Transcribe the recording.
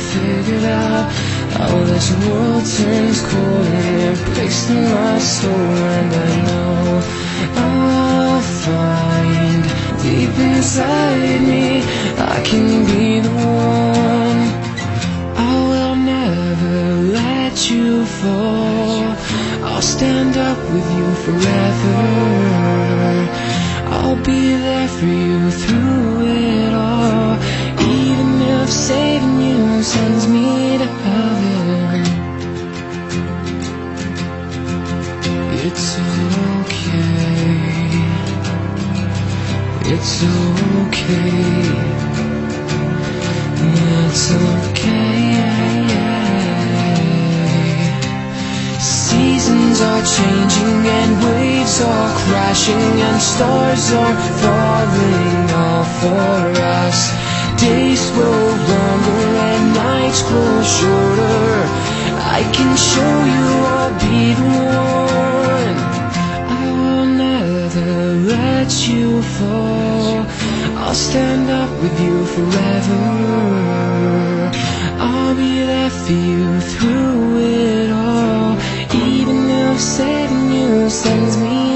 figured out how this world turns cold and it breaks through my soul. And I know I'll find deep inside me I can be the one. I will never let you fall. I'll stand up with you forever. I'll be there for you through it all, even if saving you sends me to heaven. It's okay. It's okay. It's okay. Seasons are changing and waves are crashing and stars are falling all for us. Days grow longer and nights grow shorter. I can show you I'll be the one. I will never let you fall. I'll stand up with you forever. I'll be there for you through it all, even if saving you sends me